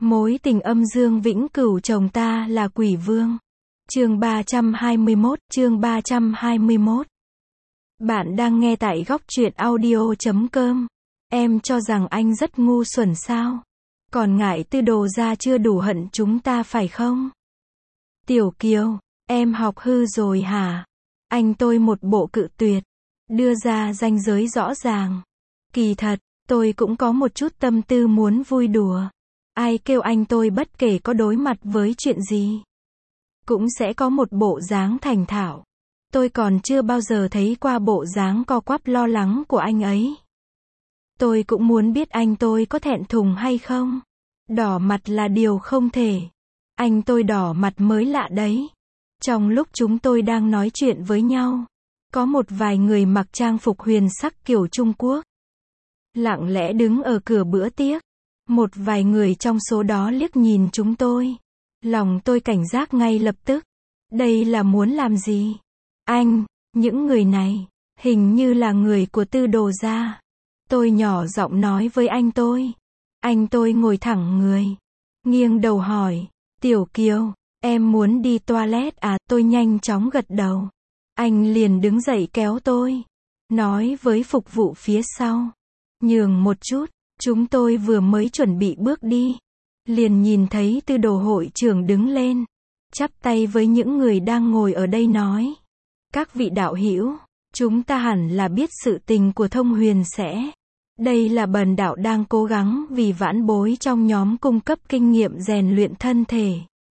Mối tình âm dương vĩnh cửu chồng ta là quỷ vương. Chương 321. Bạn đang nghe tại góc truyện audio.com. Em cho rằng anh rất ngu xuẩn sao? Còn ngại Tư Đồ ra chưa đủ hận chúng ta phải không? Tiểu Kiều, em học hư rồi hả? Anh tôi một bộ cự tuyệt, đưa ra ranh giới rõ ràng. Kỳ thật, tôi cũng có một chút tâm tư muốn vui đùa. Ai kêu anh tôi bất kể có đối mặt với chuyện gì, cũng sẽ có một bộ dáng thành thạo. Tôi còn chưa bao giờ thấy qua bộ dáng co quắp lo lắng của anh ấy. Tôi cũng muốn biết anh tôi có thẹn thùng hay không. Đỏ mặt là điều không thể. Anh tôi đỏ mặt mới lạ đấy. Trong lúc chúng tôi đang nói chuyện với nhau, có một vài người mặc trang phục huyền sắc kiểu Trung Quốc lặng lẽ đứng ở cửa bữa tiệc. Một vài người trong số đó liếc nhìn chúng tôi. Lòng tôi cảnh giác ngay lập tức. Đây là muốn làm gì? Anh, những người này, hình như là người của Tư Đồ gia. Tôi nhỏ giọng nói với anh tôi. Anh tôi ngồi thẳng người, nghiêng đầu hỏi, Tiểu Kiều, em muốn đi toilet à? Tôi nhanh chóng gật đầu. Anh liền đứng dậy kéo tôi, nói với phục vụ phía sau, nhường một chút. Chúng tôi vừa mới chuẩn bị bước đi, liền nhìn thấy Tư Đồ hội trưởng đứng lên, chắp tay với những người đang ngồi ở đây nói, các vị đạo hữu, chúng ta hẳn là biết sự tình của Thông Huyền sẽ. Đây là bần đạo đang cố gắng vì vãn bối trong nhóm cung cấp kinh nghiệm rèn luyện thân thể.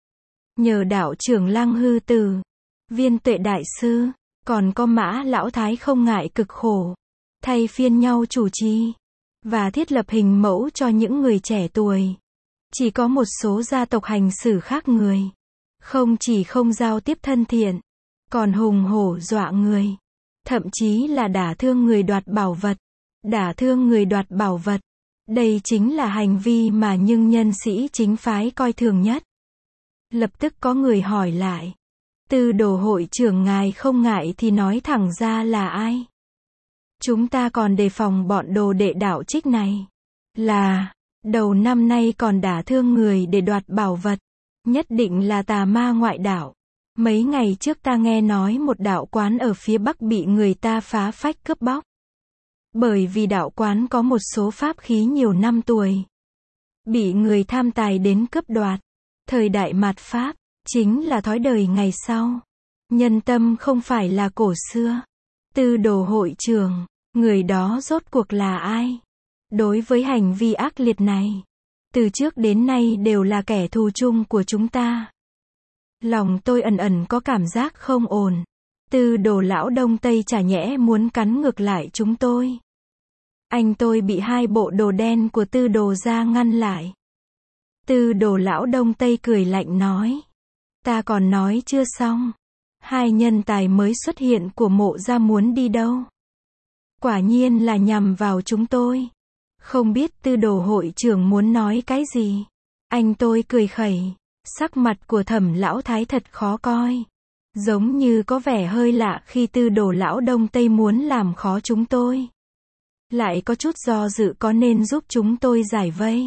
Nhờ đạo trưởng Lăng Hư Tử, Viên Tuệ Đại Sư, còn có Mã Lão Thái không ngại cực khổ, thay phiên nhau chủ trì và thiết lập hình mẫu cho những người trẻ tuổi. Chỉ có một số gia tộc hành xử khác người. Không chỉ không giao tiếp thân thiện, còn hùng hổ dọa người. Thậm chí là đả thương người đoạt bảo vật. Đả thương người đoạt bảo vật. Đây chính là hành vi mà những nhân sĩ chính phái coi thường nhất. Lập tức có người hỏi lại. Tư Đồ hội trưởng ngài không ngại thì nói thẳng ra là ai? Chúng ta còn đề phòng bọn đồ đệ đạo trích này. Là, đầu năm nay còn đả thương người để đoạt bảo vật. Nhất định là tà ma ngoại đạo. Mấy ngày trước ta nghe nói một đạo quán ở phía Bắc bị người ta phá phách cướp bóc. Bởi vì đạo quán có một số pháp khí nhiều năm tuổi, bị người tham tài đến cướp đoạt. Thời đại mạt Pháp, chính là thói đời ngày sau. Nhân tâm không phải là cổ xưa. Tư Đồ hội trưởng, người đó rốt cuộc là ai? Đối với hành vi ác liệt này, từ trước đến nay đều là kẻ thù chung của chúng ta. Lòng tôi ẩn ẩn có cảm giác không ổn. Tư Đồ lão Đông Tây chả nhẽ muốn cắn ngược lại chúng tôi. Anh tôi bị hai bộ đồ đen của Tư Đồ gia ngăn lại. Tư Đồ lão Đông Tây cười lạnh nói. Ta còn nói chưa xong. Hai nhân tài mới xuất hiện của Mộ gia muốn đi đâu? Quả nhiên là nhằm vào chúng tôi. Không biết Tư Đồ hội trưởng muốn nói cái gì? Anh tôi cười khẩy. Sắc mặt của Thẩm lão thái thật khó coi. Giống như có vẻ hơi lạ khi Tư Đồ lão Đông Tây muốn làm khó chúng tôi. Lại có chút do dự có nên giúp chúng tôi giải vây.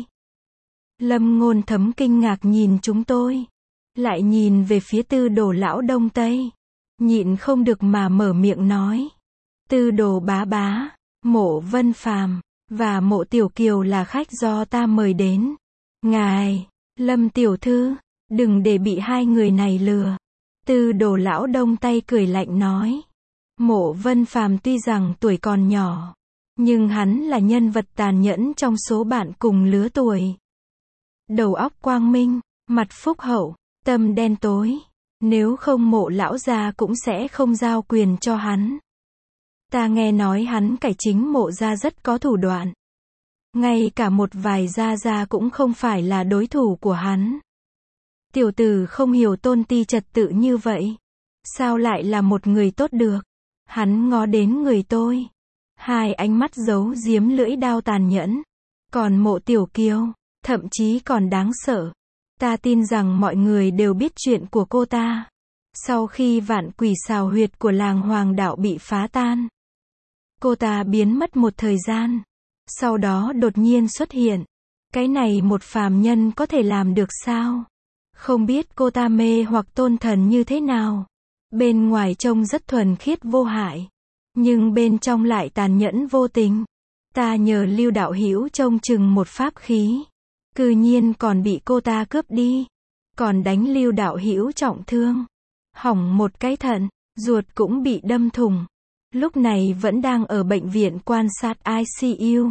Lâm Ngôn Thấm kinh ngạc nhìn chúng tôi. Lại nhìn về phía Tư Đồ lão Đông Tây. Nhịn không được mà mở miệng nói. Tư Đồ bá bá, Mộ Vân Phàm và Mộ Tiểu Kiều là khách do ta mời đến. Ngài, Lâm tiểu thư, đừng để bị hai người này lừa. Tư Đồ lão Đông Tây cười lạnh nói. Mộ Vân Phàm tuy rằng tuổi còn nhỏ, nhưng hắn là nhân vật tàn nhẫn trong số bạn cùng lứa tuổi. Đầu óc quang minh, mặt phúc hậu, tâm đen tối. Nếu không Mộ lão gia cũng sẽ không giao quyền cho hắn. Ta nghe nói hắn cải chính Mộ gia rất có thủ đoạn. Ngay cả một vài gia cũng không phải là đối thủ của hắn. Tiểu tử không hiểu tôn ti trật tự như vậy. Sao lại là một người tốt được? Hắn ngó đến người tôi. Hai ánh mắt giấu giếm lưỡi dao tàn nhẫn. Còn Mộ Tiểu Kiều, thậm chí còn đáng sợ. Ta tin rằng mọi người đều biết chuyện của cô ta. Sau khi vạn quỷ xào huyệt của làng Hoàng đạo bị phá tan, cô ta biến mất một thời gian. Sau đó đột nhiên xuất hiện. Cái này một phàm nhân có thể làm được sao? Không biết cô ta mê hoặc Tôn Thần như thế nào. Bên ngoài trông rất thuần khiết vô hại, nhưng bên trong lại tàn nhẫn vô tình. Ta nhờ Lưu đạo hữu trông chừng một pháp khí, cư nhiên còn bị cô ta cướp đi, còn đánh Lưu đạo hữu trọng thương, hỏng một cái thận, ruột cũng bị đâm thủng. Lúc này vẫn đang ở bệnh viện quan sát ICU.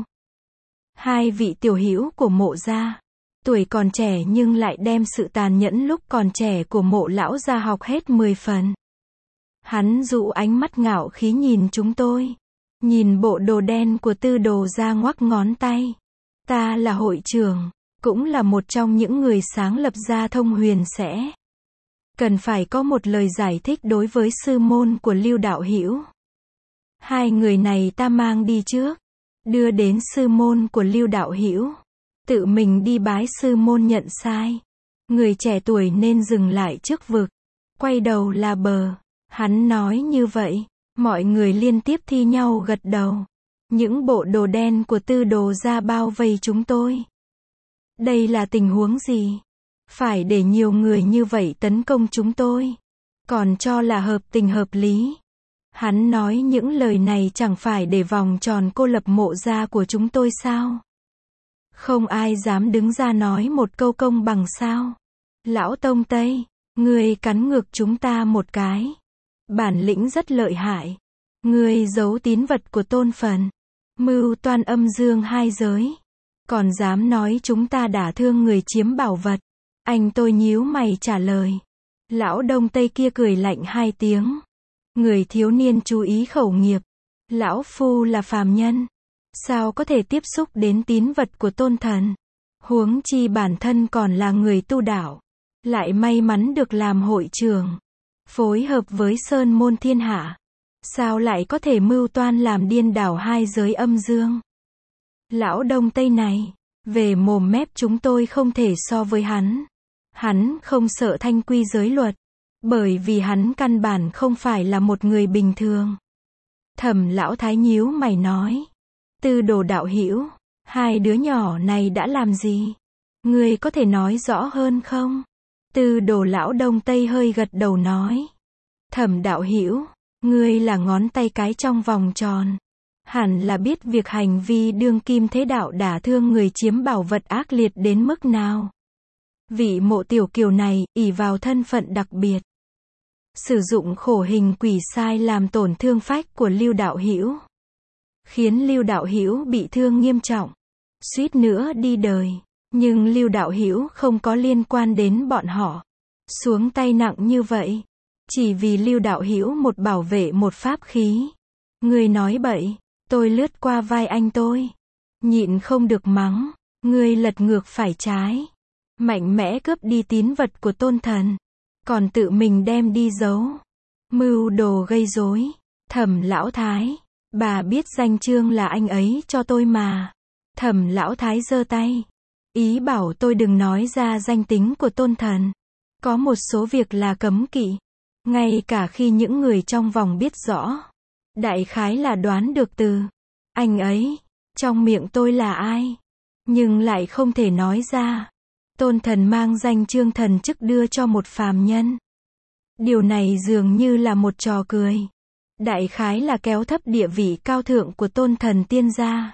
Hai vị tiểu hữu của Mộ gia, tuổi còn trẻ nhưng lại đem sự tàn nhẫn lúc còn trẻ của Mộ lão gia học hết 10 phần. Hắn dụ ánh mắt ngạo khí nhìn chúng tôi, nhìn bộ đồ đen của Tư Đồ gia ngoắc ngón tay. Ta là hội trưởng, cũng là một trong những người sáng lập ra Thông Huyền sẽ cần phải có một lời giải thích đối với sư môn của Lưu đạo hữu. Hai người này ta mang đi trước, đưa đến sư môn của Lưu đạo hữu, tự mình đi bái sư môn nhận sai. Người trẻ tuổi nên dừng lại trước vực, quay đầu là bờ. Hắn nói như vậy, mọi người liên tiếp thi nhau gật đầu. Những bộ đồ đen của Tư Đồ gia bao vây chúng tôi. Đây là tình huống gì? Phải để nhiều người như vậy tấn công chúng tôi, còn cho là hợp tình hợp lý. Hắn nói những lời này chẳng phải để vòng tròn cô lập Mộ gia của chúng tôi sao? Không ai dám đứng ra nói một câu công bằng sao? Lão Tông Tây, ngươi cắn ngược chúng ta một cái. Bản lĩnh rất lợi hại. Ngươi giấu tín vật của Tôn Phần, mưu toan âm dương hai giới, còn dám nói chúng ta đả thương người chiếm bảo vật. Anh tôi nhíu mày trả lời. Lão Đông Tây kia cười lạnh hai tiếng. Người thiếu niên chú ý khẩu nghiệp. Lão phu là phàm nhân, sao có thể tiếp xúc đến tín vật của Tôn Thần? Huống chi bản thân còn là người tu đạo, lại may mắn được làm hội trưởng, phối hợp với Sơn môn thiên hạ, sao lại có thể mưu toan làm điên đảo hai giới âm dương? Lão Đông Tây này, về mồm mép chúng tôi không thể so với hắn. Hắn không sợ thanh quy giới luật, bởi vì hắn căn bản không phải là một người bình thường. Thẩm lão thái nhíu mày nói. Tư Đồ đạo hữu, hai đứa nhỏ này đã làm gì? Ngươi có thể nói rõ hơn không? Tư Đồ lão Đông Tây hơi gật đầu nói. Thẩm đạo hữu, ngươi là ngón tay cái trong vòng tròn, hẳn là biết việc hành vi đương kim thế đạo đả thương người chiếm bảo vật ác liệt đến mức nào. Vị Mộ tiểu kiều này, ỷ vào thân phận đặc biệt, sử dụng khổ hình quỷ sai làm tổn thương phách của Lưu đạo hữu, khiến Lưu đạo hữu bị thương nghiêm trọng, suýt nữa đi đời. Nhưng Lưu đạo hữu không có liên quan đến bọn họ, xuống tay nặng như vậy, chỉ vì Lưu đạo hữu một bảo vệ một pháp khí. Ngươi nói bậy. Tôi lướt qua vai anh tôi, nhịn không được mắng. Ngươi lật ngược phải trái, mạnh mẽ cướp đi tín vật của Tôn Thần, còn tự mình đem đi giấu, mưu đồ gây rối. Thẩm lão thái, bà biết danh chương là anh ấy cho tôi mà. Thẩm lão thái giơ tay, ý bảo tôi đừng nói ra danh tính của Tôn Thần. Có một số việc là cấm kỵ, ngay cả khi những người trong vòng biết rõ, đại khái là đoán được từ anh ấy trong miệng tôi là ai, nhưng lại không thể nói ra. Tôn Thần mang danh chương thần chức đưa cho một phàm nhân. Điều này dường như là một trò cười, đại khái là kéo thấp địa vị cao thượng của Tôn Thần tiên gia.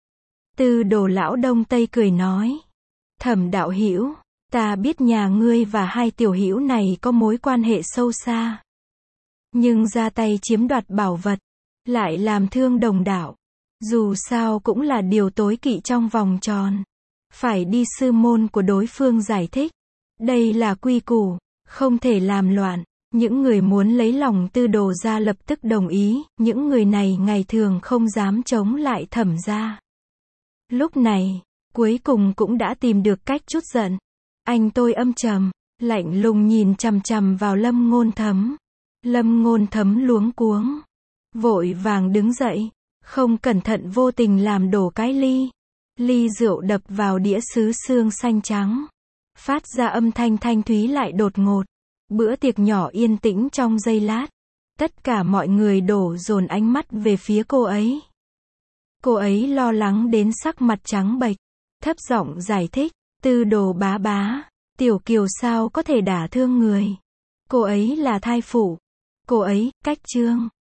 Tư Đồ lão Đông Tây cười nói. Thẩm đạo hữu, ta biết nhà ngươi và hai tiểu hữu này có mối quan hệ sâu xa, nhưng ra tay chiếm đoạt bảo vật, lại làm thương đồng đạo, dù sao cũng là điều tối kỵ trong vòng tròn. Phải đi sư môn của đối phương giải thích. Đây là quy củ, không thể làm loạn. Những người muốn lấy lòng Tư Đồ gia lập tức đồng ý, những người này ngày thường không dám chống lại Thẩm gia. Lúc này, cuối cùng cũng đã tìm được cách trút giận. Anh tôi âm trầm, lạnh lùng nhìn chằm chằm vào Lâm Ngôn Thấm. Lâm Ngôn Thấm luống cuống, vội vàng đứng dậy, không cẩn thận vô tình làm đổ cái ly rượu đập vào đĩa sứ xương xanh trắng, phát ra âm thanh thanh thúy lại đột ngột. Bữa tiệc nhỏ yên tĩnh trong giây lát, tất cả mọi người đổ dồn ánh mắt về phía cô ấy. Cô ấy lo lắng đến sắc mặt trắng bệch, Thấp giọng giải thích. Tư Đồ bá bá. Tiểu Kiều sao có thể đả thương người. Cô ấy là thai phụ. Cô ấy, cách Trương